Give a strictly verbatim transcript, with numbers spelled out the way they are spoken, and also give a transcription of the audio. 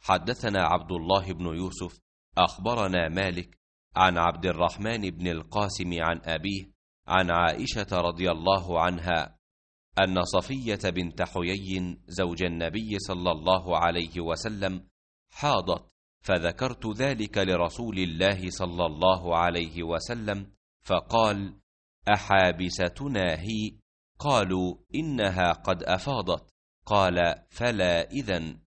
حدثنا عبد الله بن يوسف أخبرنا مالك عن عبد الرحمن بن القاسم عن أبيه عن عائشة رضي الله عنها أن صفية بنت حيي زوج النبي صلى الله عليه وسلم حاضت، فذكرت ذلك لرسول الله صلى الله عليه وسلم فقال: أحابستنا هي؟ قالوا: إنها قد أفاضت. قال: فلا إذن.